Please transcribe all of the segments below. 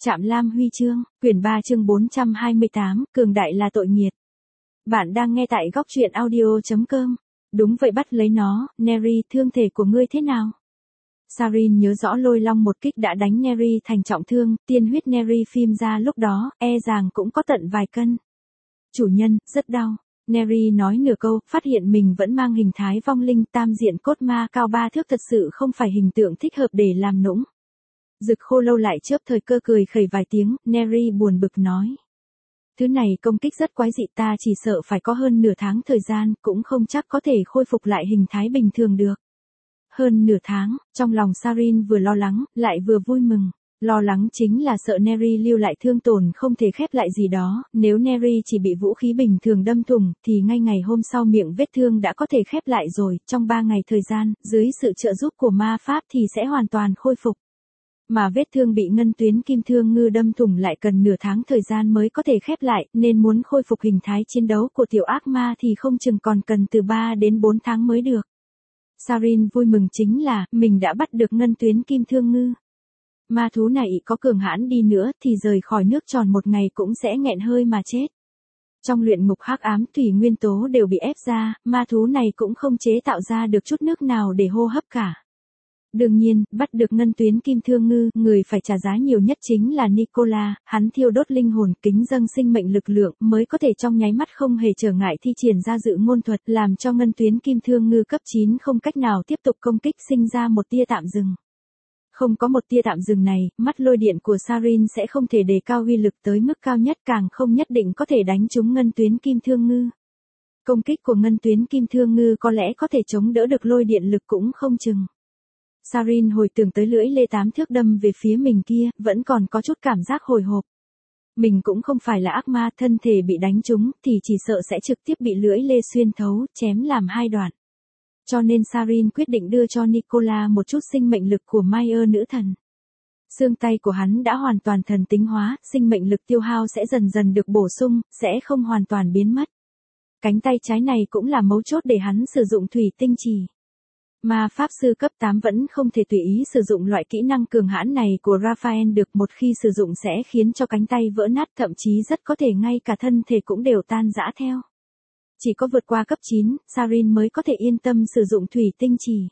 Trạm Lam Huy chương, quyển 3 chương 428, cường đại là tội nghiệt. Bạn đang nghe tại góc truyện audio.com. Đúng vậy, bắt lấy nó, Neri, thương thể của ngươi thế nào? Sarin nhớ rõ lôi long một kích đã đánh Neri thành trọng thương, tiên huyết Neri phim ra lúc đó, e rằng cũng có tận vài cân. Chủ nhân, rất đau. Neri nói nửa câu, phát hiện mình vẫn mang hình thái vong linh tam diện cốt ma cao 3 thước, thật sự không phải hình tượng thích hợp để làm nũng. Dực Khô Lâu lại chớp thời cơ cười khẩy vài tiếng, Neri buồn bực nói. Thứ này công kích rất quái dị, ta chỉ sợ phải có hơn nửa tháng thời gian, cũng không chắc có thể khôi phục lại hình thái bình thường được. Hơn nửa tháng, trong lòng Sarin vừa lo lắng, lại vừa vui mừng. Lo lắng chính là sợ Neri lưu lại thương tổn không thể khép lại gì đó, nếu Neri chỉ bị vũ khí bình thường đâm thủng, thì ngay ngày hôm sau miệng vết thương đã có thể khép lại rồi, trong 3 ngày thời gian, dưới sự trợ giúp của ma pháp thì sẽ hoàn toàn khôi phục. Mà vết thương bị ngân tuyến kim thương ngư đâm thủng lại cần nửa tháng thời gian mới có thể khép lại, nên muốn khôi phục hình thái chiến đấu của tiểu ác ma thì không chừng còn cần từ 3 đến 4 tháng mới được. Sarin vui mừng chính là, mình đã bắt được ngân tuyến kim thương ngư. Ma thú này có cường hãn đi nữa thì rời khỏi nước tròn một ngày cũng sẽ nghẹn hơi mà chết. Trong luyện ngục hắc ám thủy nguyên tố đều bị ép ra, ma thú này cũng không chế tạo ra được chút nước nào để hô hấp cả. Đương nhiên, bắt được ngân tuyến kim thương ngư, người phải trả giá nhiều nhất chính là Nicola, hắn thiêu đốt linh hồn, kính dâng sinh mệnh lực lượng, mới có thể trong nháy mắt không hề trở ngại thi triển ra dự ngôn thuật, làm cho ngân tuyến kim thương ngư cấp 9 không cách nào tiếp tục công kích, sinh ra một tia tạm dừng. Không có một tia tạm dừng này, mắt lôi điện của Sarin sẽ không thể đề cao uy lực tới mức cao nhất, càng không nhất định có thể đánh trúng ngân tuyến kim thương ngư. Công kích của ngân tuyến kim thương ngư có lẽ có thể chống đỡ được lôi điện lực cũng không chừng. Sarin hồi tưởng tới lưỡi lê 8 thước đâm về phía mình kia, vẫn còn có chút cảm giác hồi hộp. Mình cũng không phải là ác ma, thân thể bị đánh trúng thì chỉ sợ sẽ trực tiếp bị lưỡi lê xuyên thấu, chém làm 2 đoạn. Cho nên Sarin quyết định đưa cho Nicola một chút sinh mệnh lực của Mayer nữ thần. Xương tay của hắn đã hoàn toàn thần tính hóa, sinh mệnh lực tiêu hao sẽ dần dần được bổ sung, sẽ không hoàn toàn biến mất. Cánh tay trái này cũng là mấu chốt để hắn sử dụng thủy tinh trì. Ma pháp sư cấp 8 vẫn không thể tùy ý sử dụng loại kỹ năng cường hãn này của Raphael được, một khi sử dụng sẽ khiến cho cánh tay vỡ nát, thậm chí rất có thể ngay cả thân thể cũng đều tan rã theo. Chỉ có vượt qua cấp 9, Sarin mới có thể yên tâm sử dụng thủy tinh trì.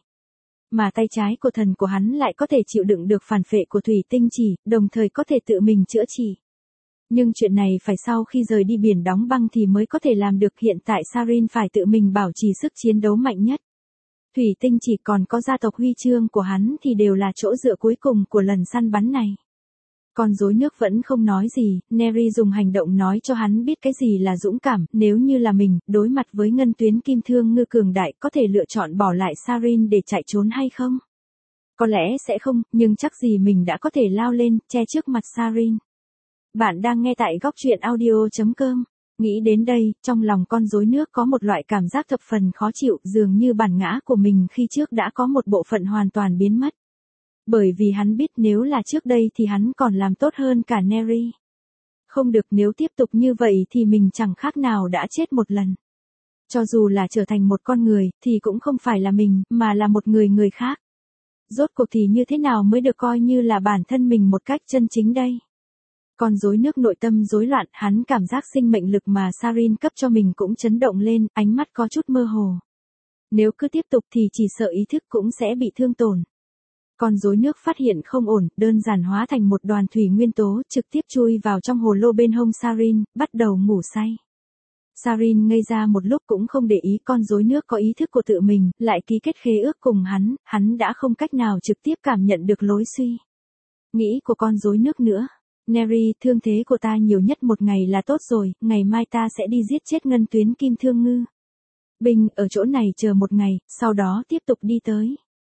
Mà tay trái của thần của hắn lại có thể chịu đựng được phản phệ của thủy tinh trì, đồng thời có thể tự mình chữa trị. Nhưng chuyện này phải sau khi rời đi biển đóng băng thì mới có thể làm được, hiện tại Sarin phải tự mình bảo trì sức chiến đấu mạnh nhất. Thủy tinh chỉ còn có gia tộc huy chương của hắn thì đều là chỗ dựa cuối cùng của lần săn bắn này. Con rối nước vẫn không nói gì, Neri dùng hành động nói cho hắn biết cái gì là dũng cảm, nếu như là mình, đối mặt với ngân tuyến kim thương ngư cường đại có thể lựa chọn bỏ lại Sarin để chạy trốn hay không? Có lẽ sẽ không, nhưng chắc gì mình đã có thể lao lên, che trước mặt Sarin. Bạn đang nghe tại góc truyện audio.com. Nghĩ đến đây, trong lòng con rối nước có một loại cảm giác thập phần khó chịu, dường như bản ngã của mình khi trước đã có một bộ phận hoàn toàn biến mất. Bởi vì hắn biết nếu là trước đây thì hắn còn làm tốt hơn cả Neri. Không được, nếu tiếp tục như vậy thì mình chẳng khác nào đã chết một lần. Cho dù là trở thành một con người, thì cũng không phải là mình, mà là một người khác. Rốt cuộc thì như thế nào mới được coi như là bản thân mình một cách chân chính đây? Con rối nước nội tâm rối loạn, hắn cảm giác sinh mệnh lực mà Sarin cấp cho mình cũng chấn động lên, ánh mắt có chút mơ hồ. Nếu cứ tiếp tục thì chỉ sợ ý thức cũng sẽ bị thương tổn. Con rối nước phát hiện không ổn, đơn giản hóa thành một đoàn thủy nguyên tố, trực tiếp chui vào trong hồ lô bên hông Sarin, bắt đầu ngủ say. Sarin ngây ra một lúc cũng không để ý con rối nước có ý thức của tự mình, lại ký kết khế ước cùng hắn đã không cách nào trực tiếp cảm nhận được lối suy nghĩ của con rối nước nữa. Neri, thương thế của ta nhiều nhất một ngày là tốt rồi, ngày mai ta sẽ đi giết chết ngân tuyến kim thương ngư. Binh, ở chỗ này chờ một ngày, sau đó tiếp tục đi tới.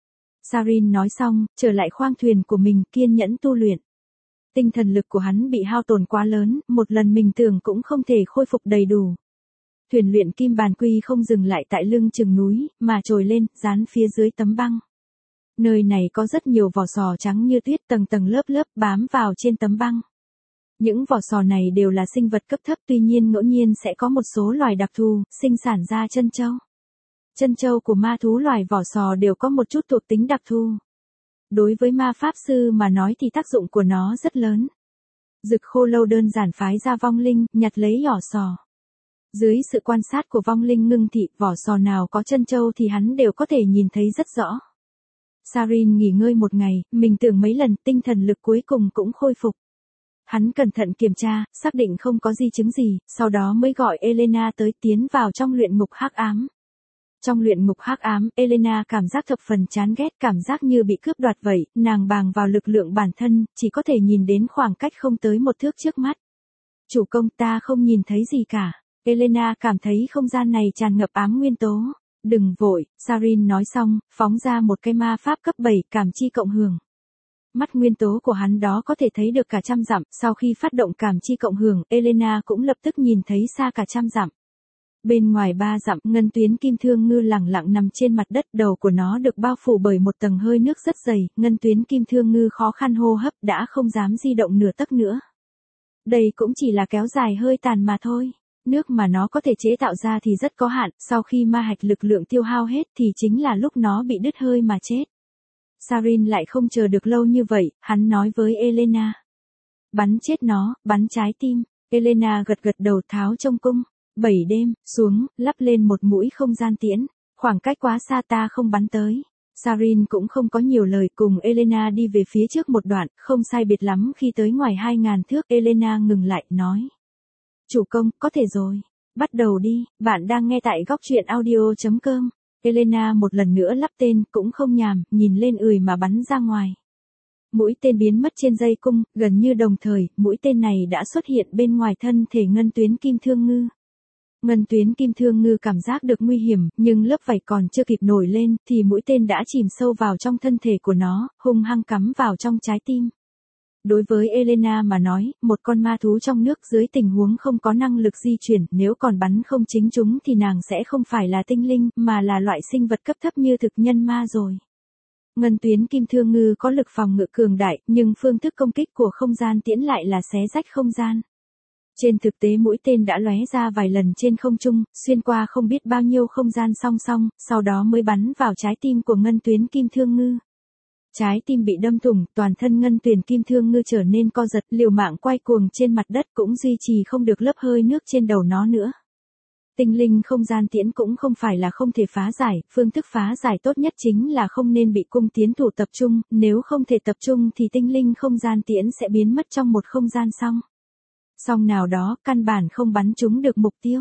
Sarin nói xong, trở lại khoang thuyền của mình, kiên nhẫn tu luyện. Tinh thần lực của hắn bị hao tổn quá lớn, một lần mình tưởng cũng không thể khôi phục đầy đủ. Thuyền luyện kim bàn quy không dừng lại tại lưng chừng núi, mà trồi lên, dán phía dưới tấm băng. Nơi này có rất nhiều vỏ sò trắng như tuyết, tầng tầng lớp lớp bám vào trên tấm băng. Những vỏ sò này đều là sinh vật cấp thấp, tuy nhiên ngẫu nhiên sẽ có một số loài đặc thù, sinh sản ra chân châu. Chân châu của ma thú loài vỏ sò đều có một chút thuộc tính đặc thù. Đối với ma pháp sư mà nói thì tác dụng của nó rất lớn. Dực khô lâu đơn giản phái ra vong linh, nhặt lấy vỏ sò. Dưới sự quan sát của vong linh ngưng thị, vỏ sò nào có chân châu thì hắn đều có thể nhìn thấy rất rõ. Sarin nghỉ ngơi một ngày, mình tưởng mấy lần, tinh thần lực cuối cùng cũng khôi phục. Hắn cẩn thận kiểm tra, xác định không có di chứng gì, sau đó mới gọi Elena tới tiến vào trong luyện ngục hắc ám. Trong luyện ngục hắc ám, Elena cảm giác thập phần chán ghét, cảm giác như bị cướp đoạt vậy, nàng bàng vào lực lượng bản thân, chỉ có thể nhìn đến khoảng cách không tới một thước trước mắt. Chủ công, ta không nhìn thấy gì cả. Elena cảm thấy không gian này tràn ngập ám nguyên tố. Đừng vội, Sarin nói xong, phóng ra một cái ma pháp cấp 7, cảm chi cộng hưởng. Mắt nguyên tố của hắn đó có thể thấy được cả trăm dặm, sau khi phát động cảm chi cộng hưởng, Elena cũng lập tức nhìn thấy xa cả trăm dặm. Bên ngoài 3 dặm, ngân tuyến kim thương ngư lẳng lặng nằm trên mặt đất, đầu của nó được bao phủ bởi một tầng hơi nước rất dày, ngân tuyến kim thương ngư khó khăn hô hấp đã không dám di động nửa tấc nữa. Đây cũng chỉ là kéo dài hơi tàn mà thôi. Nước mà nó có thể chế tạo ra thì rất có hạn, sau khi ma hạch lực lượng tiêu hao hết thì chính là lúc nó bị đứt hơi mà chết. Sarin lại không chờ được lâu như vậy, hắn nói với Elena. Bắn chết nó, bắn trái tim. Elena gật gật đầu tháo trong cung. 7 đêm, xuống, lắp lên một mũi không gian tiễn. Khoảng cách quá xa ta không bắn tới. Sarin cũng không có nhiều lời, cùng Elena đi về phía trước một đoạn, không sai biệt lắm khi tới ngoài 2.000 thước, Elena ngừng lại, nói. Chủ công, có thể rồi. Bắt đầu đi, bạn đang nghe tại góc truyện audio.com. Elena một lần nữa lắp tên, cũng không nhàm, nhìn lên mà bắn ra ngoài. Mũi tên biến mất trên dây cung, gần như đồng thời, mũi tên này đã xuất hiện bên ngoài thân thể ngân tuyến kim thương ngư. Ngân tuyến kim thương ngư cảm giác được nguy hiểm, nhưng lớp vảy còn chưa kịp nổi lên, thì mũi tên đã chìm sâu vào trong thân thể của nó, hung hăng cắm vào trong trái tim. Đối với Elena mà nói, một con ma thú trong nước dưới tình huống không có năng lực di chuyển, nếu còn bắn không chính chúng thì nàng sẽ không phải là tinh linh, mà là loại sinh vật cấp thấp như thực nhân ma rồi. Ngân tuyến kim thương ngư có lực phòng ngự cường đại, nhưng phương thức công kích của không gian tiễn lại là xé rách không gian. Trên thực tế mũi tên đã lóe ra vài lần trên không trung, xuyên qua không biết bao nhiêu không gian song song, sau đó mới bắn vào trái tim của ngân tuyến kim thương ngư. Trái tim bị đâm thủng, toàn thân ngân tuyến kim thương ngư trở nên co giật, liều mạng quay cuồng trên mặt đất cũng duy trì không được lớp hơi nước trên đầu nó nữa. Tinh linh không gian tiễn cũng không phải là không thể phá giải, phương thức phá giải tốt nhất chính là không nên bị cung tiến thủ tập trung, nếu không thể tập trung thì tinh linh không gian tiễn sẽ biến mất trong một không gian song nào đó, căn bản không bắn trúng được mục tiêu.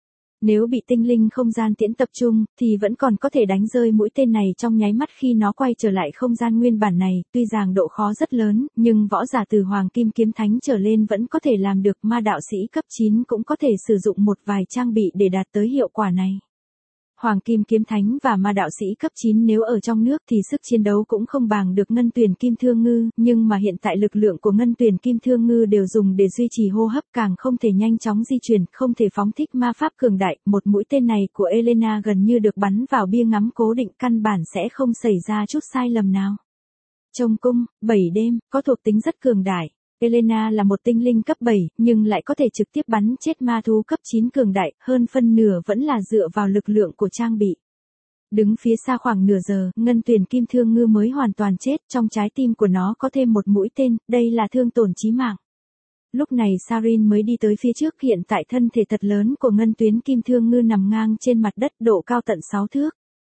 Nếu bị tinh linh không gian tiễn tập trung, thì vẫn còn có thể đánh rơi mũi tên này trong nháy mắt khi nó quay trở lại không gian nguyên bản này, tuy rằng độ khó rất lớn, nhưng võ giả từ Hoàng Kim Kiếm Thánh trở lên vẫn có thể làm được, ma đạo sĩ cấp 9 cũng có thể sử dụng một vài trang bị để đạt tới hiệu quả này. Hoàng Kim Kiếm Thánh và ma đạo sĩ cấp 9 nếu ở trong nước thì sức chiến đấu cũng không bằng được ngân tuyển kim thương ngư, nhưng mà hiện tại lực lượng của ngân tuyển kim thương ngư đều dùng để duy trì hô hấp, càng không thể nhanh chóng di chuyển, không thể phóng thích ma pháp cường đại, một mũi tên này của Elena gần như được bắn vào bia ngắm cố định, căn bản sẽ không xảy ra chút sai lầm nào. Trong cung, 7 đêm, có thuộc tính rất cường đại. Elena là một tinh linh cấp 7, nhưng lại có thể trực tiếp bắn chết ma thú cấp 9 cường đại, hơn phân nửa vẫn là dựa vào lực lượng của trang bị. Đứng phía xa khoảng nửa giờ, ngân tuyển kim thương ngư mới hoàn toàn chết, trong trái tim của nó có thêm một mũi tên, đây là thương tổn chí mạng. Lúc này Sarin mới đi tới phía trước, hiện tại thân thể thật lớn của ngân tuyến kim thương ngư nằm ngang trên mặt đất, độ cao tận 6 thước.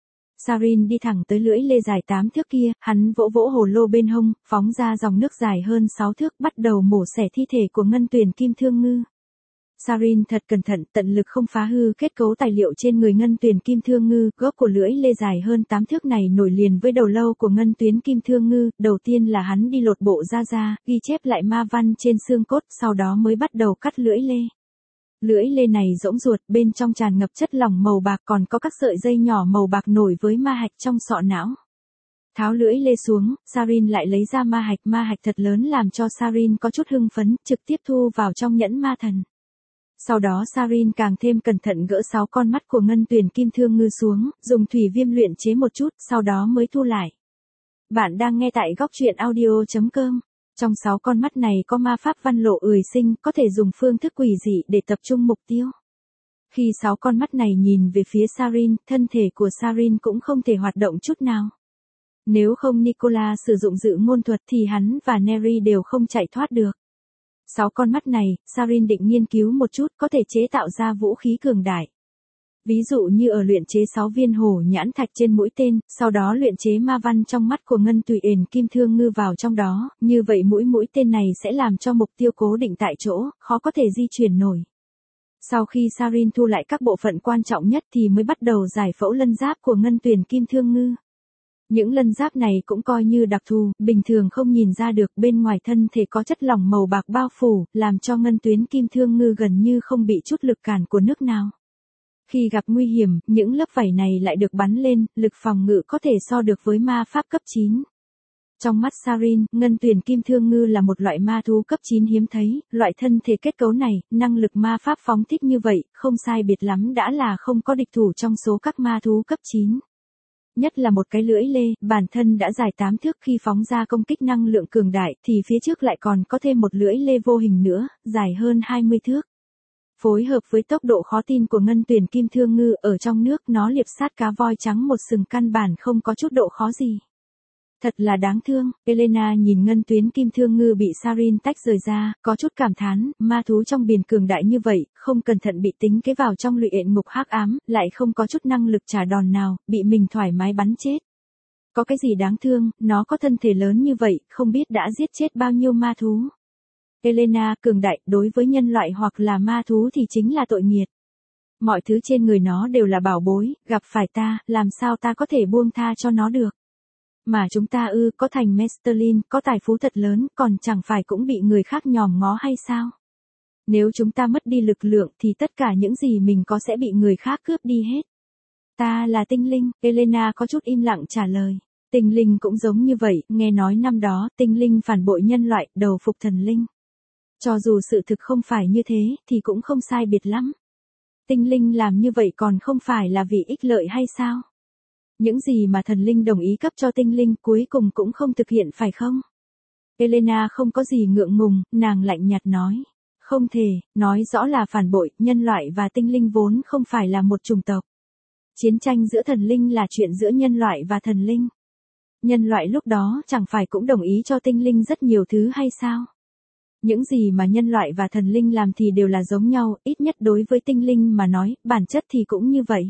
Sarin đi thẳng tới lưỡi lê dài 8 thước kia, hắn vỗ vỗ hồ lô bên hông, phóng ra dòng nước dài hơn 6 thước, bắt đầu mổ xẻ thi thể của ngân tuyển kim thương ngư. Sarin thật cẩn thận, tận lực không phá hư kết cấu tài liệu trên người ngân tuyển kim thương ngư, gốc của lưỡi lê dài hơn 8 thước này nổi liền với đầu lâu của ngân tuyến kim thương ngư, đầu tiên là hắn đi lột bộ ra, ghi chép lại ma văn trên xương cốt, sau đó mới bắt đầu cắt lưỡi lê. Lưỡi lê này rỗng ruột, bên trong tràn ngập chất lỏng màu bạc, còn có các sợi dây nhỏ màu bạc nổi với ma hạch trong sọ não. Tháo lưỡi lê xuống, Sarin lại lấy ra ma hạch thật lớn làm cho Sarin có chút hưng phấn, trực tiếp thu vào trong nhẫn ma thần. Sau đó Sarin càng thêm cẩn thận gỡ 6 con mắt của ngân tuyển kim thương ngư xuống, dùng thủy viêm luyện chế một chút, sau đó mới thu lại. Bạn đang nghe tại góc truyện audio.com. Trong 6 con mắt này có ma pháp văn lộ ười sinh, có thể dùng phương thức quỷ dị để tập trung mục tiêu. Khi 6 con mắt này nhìn về phía Sarin, thân thể của Sarin cũng không thể hoạt động chút nào. Nếu không Nicola sử dụng dự ngôn thuật thì hắn và Neri đều không chạy thoát được. 6 con mắt này, Sarin định nghiên cứu một chút có thể chế tạo ra vũ khí cường đại. Ví dụ như ở luyện chế 6 viên hổ nhãn thạch trên mũi tên, sau đó luyện chế ma văn trong mắt của Ngân Tùy Ền Kim Thương Ngư vào trong đó, như vậy mũi tên này sẽ làm cho mục tiêu cố định tại chỗ, khó có thể di chuyển nổi. Sau khi Sarin thu lại các bộ phận quan trọng nhất thì mới bắt đầu giải phẫu lân giáp của Ngân Tuyền Kim Thương Ngư. Những lân giáp này cũng coi như đặc thù, bình thường không nhìn ra được, bên ngoài thân thể có chất lỏng màu bạc bao phủ, làm cho Ngân Tuyến Kim Thương Ngư gần như không bị chút lực cản của nước nào. Khi gặp nguy hiểm, những lớp vảy này lại được bắn lên, lực phòng ngự có thể so được với ma pháp cấp 9. Trong mắt Sarin, Ngân Tuyền Kim Thương Ngư là một loại ma thú cấp 9 hiếm thấy, loại thân thể kết cấu này, năng lực ma pháp phóng thích như vậy, không sai biệt lắm đã là không có địch thủ trong số các ma thú cấp 9. Nhất là một cái lưỡi lê, bản thân đã dài 8 thước khi phóng ra công kích năng lượng cường đại, thì phía trước lại còn có thêm một lưỡi lê vô hình nữa, dài hơn 20 thước. Phối hợp với tốc độ khó tin của Ngân Tuyền Kim Thương Ngư ở trong nước, nó liệp sát cá voi trắng một sừng căn bản không có chút độ khó gì. Thật là đáng thương, Elena nhìn Ngân Tuyến Kim Thương Ngư bị Sarin tách rời ra, có chút cảm thán, ma thú trong biển cường đại như vậy, không cẩn thận bị tính kế vào trong luyện ngục hắc ám, lại không có chút năng lực trả đòn nào, bị mình thoải mái bắn chết. Có cái gì đáng thương, nó có thân thể lớn như vậy, không biết đã giết chết bao nhiêu ma thú. Elena, cường đại, đối với nhân loại hoặc là ma thú thì chính là tội nghiệt. Mọi thứ trên người nó đều là bảo bối, gặp phải ta, làm sao ta có thể buông tha cho nó được. Mà chúng ta có thành Mesterlin, có tài phú thật lớn, còn chẳng phải cũng bị người khác nhòm ngó hay sao? Nếu chúng ta mất đi lực lượng thì tất cả những gì mình có sẽ bị người khác cướp đi hết. Ta là tinh linh, Elena có chút im lặng trả lời. Tinh linh cũng giống như vậy, nghe nói năm đó, tinh linh phản bội nhân loại, đầu phục thần linh. Cho dù sự thực không phải như thế, thì cũng không sai biệt lắm. Tinh linh làm như vậy còn không phải là vì ích lợi hay sao? Những gì mà thần linh đồng ý cấp cho tinh linh cuối cùng cũng không thực hiện phải không? Elena không có gì ngượng ngùng, nàng lạnh nhạt nói. Không thể, nói rõ là phản bội, nhân loại và tinh linh vốn không phải là một chủng tộc. Chiến tranh giữa thần linh là chuyện giữa nhân loại và thần linh. Nhân loại lúc đó chẳng phải cũng đồng ý cho tinh linh rất nhiều thứ hay sao? Những gì mà nhân loại và thần linh làm thì đều là giống nhau, ít nhất đối với tinh linh mà nói, bản chất thì cũng như vậy.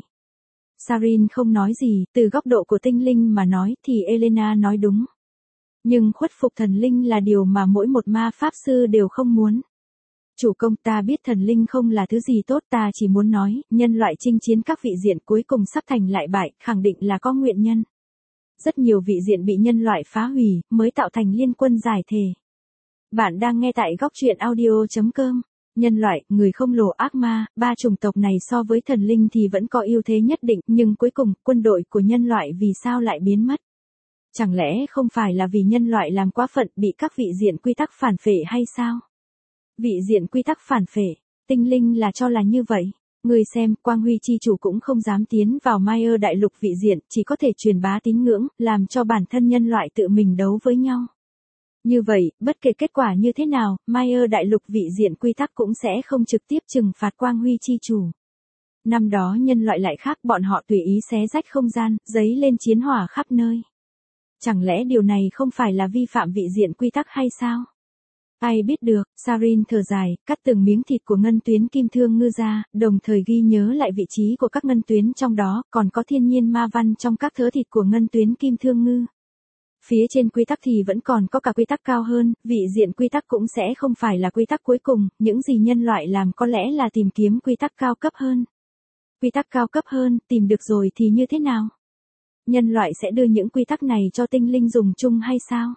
Sarin không nói gì, từ góc độ của tinh linh mà nói thì Elena nói đúng. Nhưng khuất phục thần linh là điều mà mỗi một ma pháp sư đều không muốn. Chủ công, ta biết thần linh không là thứ gì tốt, ta chỉ muốn nói, nhân loại chinh chiến các vị diện cuối cùng sắp thành lại bại, khẳng định là có nguyên nhân. Rất nhiều vị diện bị nhân loại phá hủy, mới tạo thành liên quân giải thể. Bạn đang nghe tại góc truyện audio.com. Nhân loại, người không lồ ác ma, ba chủng tộc này so với thần linh thì vẫn có ưu thế nhất định, nhưng cuối cùng, quân đội của nhân loại vì sao lại biến mất? Chẳng lẽ không phải là vì nhân loại làm quá phận bị các vị diện quy tắc phản phệ hay sao? Vị diện quy tắc phản phệ, tinh linh là cho là như vậy. Người xem, Quang Huy chi chủ cũng không dám tiến vào Mayer đại lục vị diện, chỉ có thể truyền bá tín ngưỡng, làm cho bản thân nhân loại tự mình đấu với nhau. Như vậy, bất kể kết quả như thế nào, Mayer đại lục vị diện quy tắc cũng sẽ không trực tiếp trừng phạt Quang Huy chi chủ. Năm đó nhân loại lại khác, bọn họ tùy ý xé rách không gian, giấy lên chiến hỏa khắp nơi. Chẳng lẽ điều này không phải là vi phạm vị diện quy tắc hay sao? Ai biết được, Sarin thở dài, cắt từng miếng thịt của Ngân Tuyến Kim Thương Ngư ra, đồng thời ghi nhớ lại vị trí của các ngân tuyến trong đó, còn có thiên nhiên ma văn trong các thớ thịt của Ngân Tuyến Kim Thương Ngư. Phía trên quy tắc thì vẫn còn có cả quy tắc cao hơn, vị diện quy tắc cũng sẽ không phải là quy tắc cuối cùng, những gì nhân loại làm có lẽ là tìm kiếm quy tắc cao cấp hơn. Quy tắc cao cấp hơn, tìm được rồi thì như thế nào? Nhân loại sẽ đưa những quy tắc này cho tinh linh dùng chung hay sao?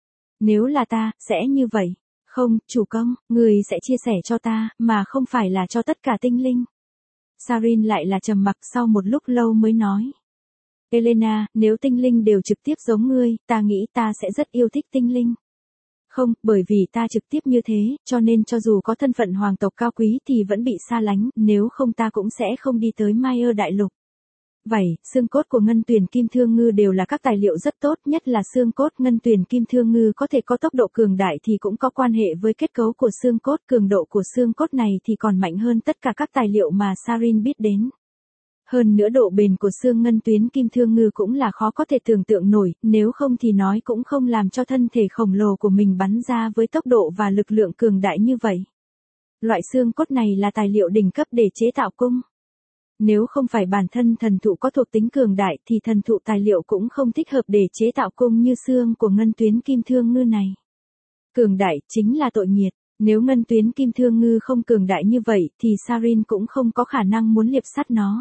Nếu là ta, sẽ như vậy. Không, chủ công, người sẽ chia sẻ cho ta, mà không phải là cho tất cả tinh linh. Sarin lại là trầm mặc sau một lúc lâu mới nói. Elena, nếu tinh linh đều trực tiếp giống ngươi, ta nghĩ ta sẽ rất yêu thích tinh linh. Không, bởi vì ta trực tiếp như thế, cho nên cho dù có thân phận hoàng tộc cao quý thì vẫn bị xa lánh, nếu không ta cũng sẽ không đi tới Mayer đại lục. Vậy, xương cốt của Ngân Tuyền Kim Thương Ngư đều là các tài liệu rất tốt, nhất là xương cốt Ngân Tuyền Kim Thương Ngư có thể có tốc độ cường đại thì cũng có quan hệ với kết cấu của xương cốt, cường độ của xương cốt này thì còn mạnh hơn tất cả các tài liệu mà Sarin biết đến. Hơn nữa độ bền của xương ngân tuyến kim thương ngư cũng là khó có thể tưởng tượng nổi, nếu không thì nói cũng không làm cho thân thể khổng lồ của mình bắn ra với tốc độ và lực lượng cường đại như vậy. Loại xương cốt này là tài liệu đỉnh cấp để chế tạo cung. Nếu không phải bản thân thần thụ có thuộc tính cường đại thì thần thụ tài liệu cũng không thích hợp để chế tạo cung như xương của ngân tuyến kim thương ngư này. Cường đại chính là tội nghiệt. Nếu ngân tuyến kim thương ngư không cường đại như vậy thì Sarin cũng không có khả năng muốn liệp sắt nó.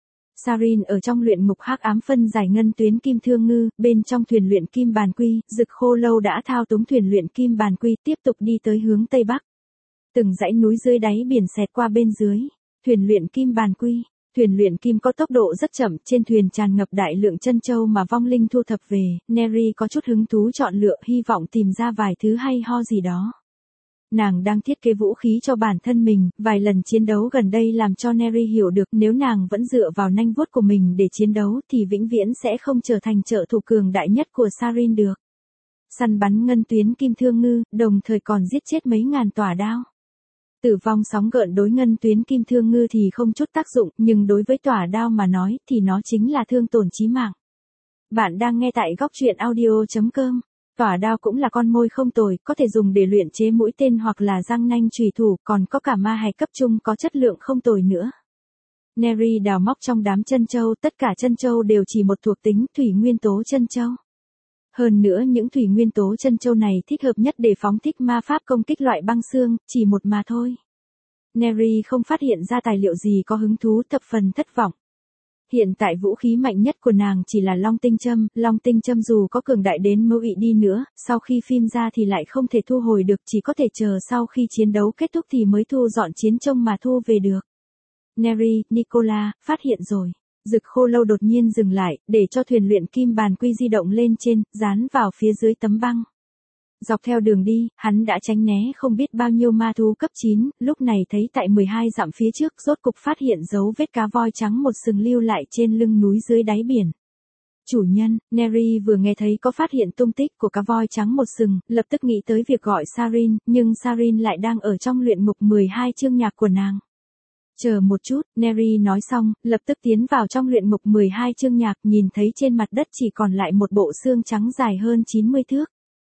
Sarin ở trong luyện ngục hắc ám phân giải ngân tuyến kim thương ngư, bên trong thuyền luyện kim bàn quy, Dực Khô Lâu đã thao túng thuyền luyện kim bàn quy tiếp tục đi tới hướng Tây Bắc. Từng dãy núi dưới đáy biển xẹt qua bên dưới, thuyền luyện kim bàn quy. Thuyền luyện kim có tốc độ rất chậm, trên thuyền tràn ngập đại lượng chân châu mà vong linh thu thập về, Neri có chút hứng thú chọn lựa hy vọng tìm ra vài thứ hay ho gì đó. Nàng đang thiết kế vũ khí cho bản thân mình, vài lần chiến đấu gần đây làm cho Neri hiểu được nếu nàng vẫn dựa vào nanh vuốt của mình để chiến đấu thì vĩnh viễn sẽ không trở thành trợ thủ cường đại nhất của Sarin được. Săn bắn ngân tuyến kim thương ngư, đồng thời còn giết chết mấy ngàn tỏa đao. Tử vong sóng gợn đối ngân tuyến kim thương ngư thì không chút tác dụng, nhưng đối với tỏa đao mà nói thì nó chính là thương tổn chí mạng. Bạn đang nghe tại góc truyện audio.com. Tỏa đao cũng là con môi không tồi, có thể dùng để luyện chế mũi tên hoặc là răng nanh chùy thủ, còn có cả ma hạch cấp trung có chất lượng không tồi nữa. Neri đào móc trong đám chân châu, tất cả chân châu đều chỉ một thuộc tính, thủy nguyên tố chân châu. Hơn nữa những thủy nguyên tố chân châu này thích hợp nhất để phóng thích ma pháp công kích loại băng xương, chỉ một mà thôi. Neri không phát hiện ra tài liệu gì có hứng thú, thập phần thất vọng. Hiện tại vũ khí mạnh nhất của nàng chỉ là long tinh châm dù có cường đại đến mâu ị đi nữa, sau khi phim ra thì lại không thể thu hồi được, chỉ có thể chờ sau khi chiến đấu kết thúc thì mới thu dọn chiến trông mà thu về được. Neri, Nicola, phát hiện rồi. Dực Khô Lâu đột nhiên dừng lại, để cho thuyền luyện kim bàn quy di động lên trên, dán vào phía dưới tấm băng. Dọc theo đường đi, hắn đã tránh né không biết bao nhiêu ma thú cấp 9, lúc này thấy tại 12 dặm phía trước rốt cục phát hiện dấu vết cá voi trắng một sừng lưu lại trên lưng núi dưới đáy biển. Chủ nhân, Neri vừa nghe thấy có phát hiện tung tích của cá voi trắng một sừng, lập tức nghĩ tới việc gọi Sarin, nhưng Sarin lại đang ở trong luyện ngục 12 chương nhạc của nàng. Chờ một chút, Neri nói xong, lập tức tiến vào trong luyện ngục 12 chương nhạc, nhìn thấy trên mặt đất chỉ còn lại một bộ xương trắng dài hơn 90 thước.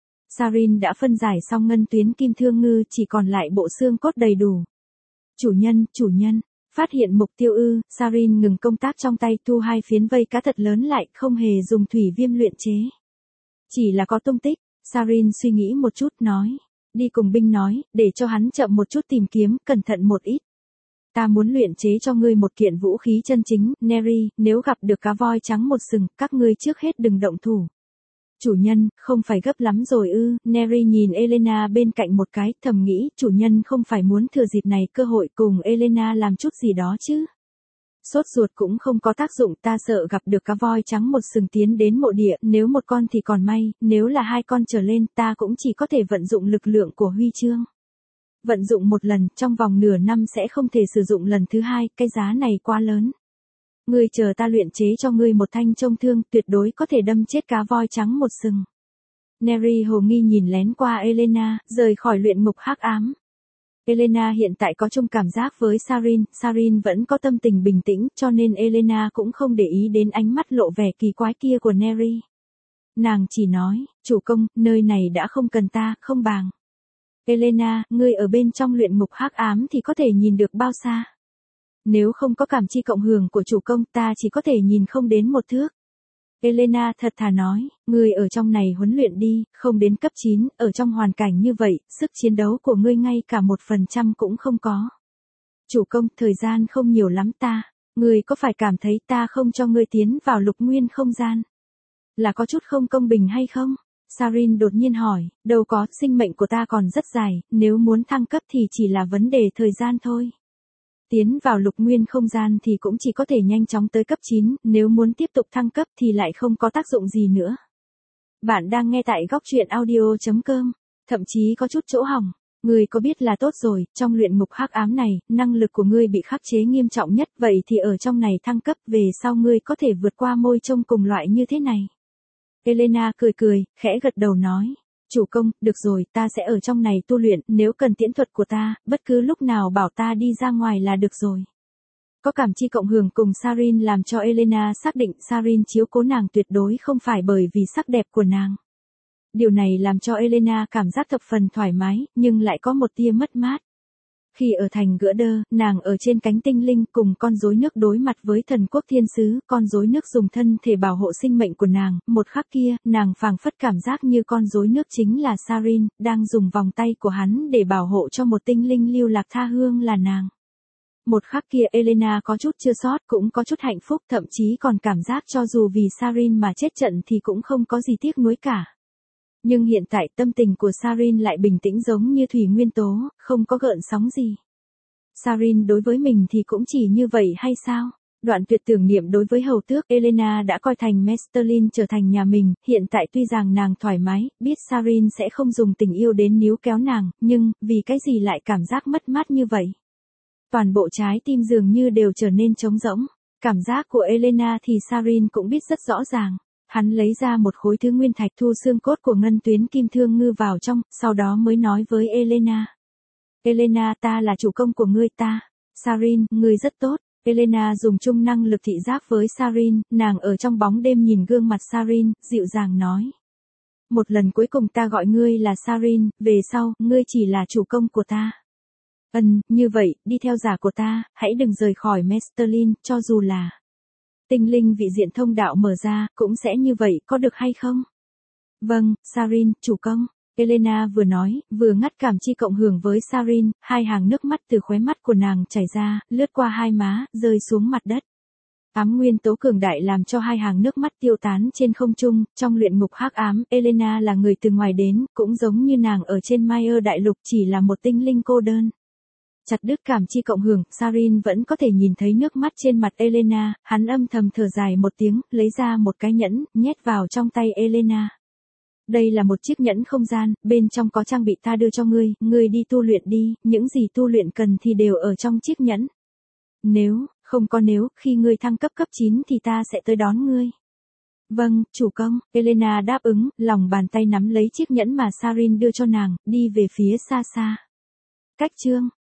Sarin đã phân giải xong ngân tuyến kim thương ngư, chỉ còn lại bộ xương cốt đầy đủ. Chủ nhân, phát hiện mục tiêu ư, Sarin ngừng công tác trong tay, thu hai phiến vây cá thật lớn lại, không hề dùng thủy viêm luyện chế. Chỉ là có tung tích, Sarin suy nghĩ một chút, nói. Đi cùng binh nói, để cho hắn chậm một chút tìm kiếm, cẩn thận một ít. Ta muốn luyện chế cho ngươi một kiện vũ khí chân chính, Neri, nếu gặp được cá voi trắng một sừng, các ngươi trước hết đừng động thủ. Chủ nhân, không phải gấp lắm rồi ư, Neri nhìn Elena bên cạnh một cái, thầm nghĩ, chủ nhân không phải muốn thừa dịp này cơ hội cùng Elena làm chút gì đó chứ. Sốt ruột cũng không có tác dụng, ta sợ gặp được cá voi trắng một sừng tiến đến mộ địa, nếu một con thì còn may, nếu là hai con trở lên ta cũng chỉ có thể vận dụng lực lượng của huy chương. Vận dụng một lần, trong vòng nửa năm sẽ không thể sử dụng lần thứ hai, cái giá này quá lớn. Ngươi chờ ta luyện chế cho ngươi một thanh chông thương, tuyệt đối có thể đâm chết cá voi trắng một sừng. Neri hồ nghi nhìn lén qua Elena, rời khỏi luyện ngục hắc ám. Elena hiện tại có chung cảm giác với Sarin, Sarin vẫn có tâm tình bình tĩnh, cho nên Elena cũng không để ý đến ánh mắt lộ vẻ kỳ quái kia của Neri. Nàng chỉ nói, chủ công, nơi này đã không cần ta, không bằng. Elena, ngươi ở bên trong luyện ngục hắc ám thì có thể nhìn được bao xa? Nếu không có cảm chi cộng hưởng của chủ công ta chỉ có thể nhìn không đến một thước. Elena thật thà nói, ngươi ở trong này huấn luyện đi, không đến cấp 9, ở trong hoàn cảnh như vậy, sức chiến đấu của ngươi ngay cả 1% cũng không có. Chủ công, thời gian không nhiều lắm ta, ngươi có phải cảm thấy ta không cho ngươi tiến vào lục nguyên không gian? Là có chút không công bình hay không? Sarin đột nhiên hỏi, đâu có, sinh mệnh của ta còn rất dài, nếu muốn thăng cấp thì chỉ là vấn đề thời gian thôi. Tiến vào lục nguyên không gian thì cũng chỉ có thể nhanh chóng tới cấp 9, nếu muốn tiếp tục thăng cấp thì lại không có tác dụng gì nữa. Bạn đang nghe tại góc truyện audio.com, thậm chí có chút chỗ hỏng. Ngươi có biết là tốt rồi, trong luyện ngục hắc ám này, năng lực của ngươi bị khắc chế nghiêm trọng nhất, vậy thì ở trong này thăng cấp về sau ngươi có thể vượt qua môi trông cùng loại như thế này. Elena cười cười, khẽ gật đầu nói. Chủ công, được rồi, ta sẽ ở trong này tu luyện, nếu cần tiễn thuật của ta, bất cứ lúc nào bảo ta đi ra ngoài là được rồi. Có cảm chi cộng hưởng cùng Sarin làm cho Elena xác định Sarin chiếu cố nàng tuyệt đối không phải bởi vì sắc đẹp của nàng. Điều này làm cho Elena cảm giác thập phần thoải mái, nhưng lại có một tia mất mát. Khi ở thành Gỡ Đơ, nàng ở trên cánh tinh linh cùng con rối nước đối mặt với thần quốc thiên sứ, con rối nước dùng thân thể bảo hộ sinh mệnh của nàng, một khắc kia, nàng phảng phất cảm giác như con rối nước chính là Sarin, đang dùng vòng tay của hắn để bảo hộ cho một tinh linh lưu lạc tha hương là nàng. Một khắc kia Elena có chút chua xót, cũng có chút hạnh phúc, thậm chí còn cảm giác cho dù vì Sarin mà chết trận thì cũng không có gì tiếc nuối cả. Nhưng hiện tại tâm tình của Sarin lại bình tĩnh giống như thủy nguyên tố, không có gợn sóng gì. Sarin đối với mình thì cũng chỉ như vậy hay sao? Đoạn tuyệt tưởng niệm đối với hầu tước, Elena đã coi thành Mesterlin trở thành nhà mình, hiện tại tuy rằng nàng thoải mái, biết Sarin sẽ không dùng tình yêu đến níu kéo nàng, nhưng, vì cái gì lại cảm giác mất mát như vậy? Toàn bộ trái tim dường như đều trở nên trống rỗng. Cảm giác của Elena thì Sarin cũng biết rất rõ ràng. Hắn lấy ra một khối thứ nguyên thạch thu xương cốt của ngân tuyến kim thương ngư vào trong, sau đó mới nói với Elena. Elena, ta là chủ công của ngươi ta. Sarin, ngươi rất tốt. Elena dùng chung năng lực thị giác với Sarin, nàng ở trong bóng đêm nhìn gương mặt Sarin, dịu dàng nói. Một lần cuối cùng ta gọi ngươi là Sarin, về sau, ngươi chỉ là chủ công của ta. Như vậy, đi theo giả của ta, hãy đừng rời khỏi Mesterlin, cho dù là tinh linh vị diện thông đạo mở ra, cũng sẽ như vậy, có được hay không? Vâng, Sarin, chủ công. Elena vừa nói, vừa ngắt cảm chi cộng hưởng với Sarin, hai hàng nước mắt từ khóe mắt của nàng chảy ra, lướt qua hai má, rơi xuống mặt đất. Ám nguyên tố cường đại làm cho hai hàng nước mắt tiêu tán trên không trung, trong luyện ngục hắc ám, Elena là người từ ngoài đến, cũng giống như nàng ở trên Mayer đại lục chỉ là một tinh linh cô đơn. Chặt đứt cảm chi cộng hưởng, Sarin vẫn có thể nhìn thấy nước mắt trên mặt Elena, hắn âm thầm thở dài một tiếng, lấy ra một cái nhẫn, nhét vào trong tay Elena. Đây là một chiếc nhẫn không gian, bên trong có trang bị ta đưa cho ngươi, ngươi đi tu luyện đi, những gì tu luyện cần thì đều ở trong chiếc nhẫn. Nếu, khi ngươi thăng cấp cấp 9 thì ta sẽ tới đón ngươi. Vâng, chủ công, Elena đáp ứng, lòng bàn tay nắm lấy chiếc nhẫn mà Sarin đưa cho nàng, đi về phía xa xa. Cách chương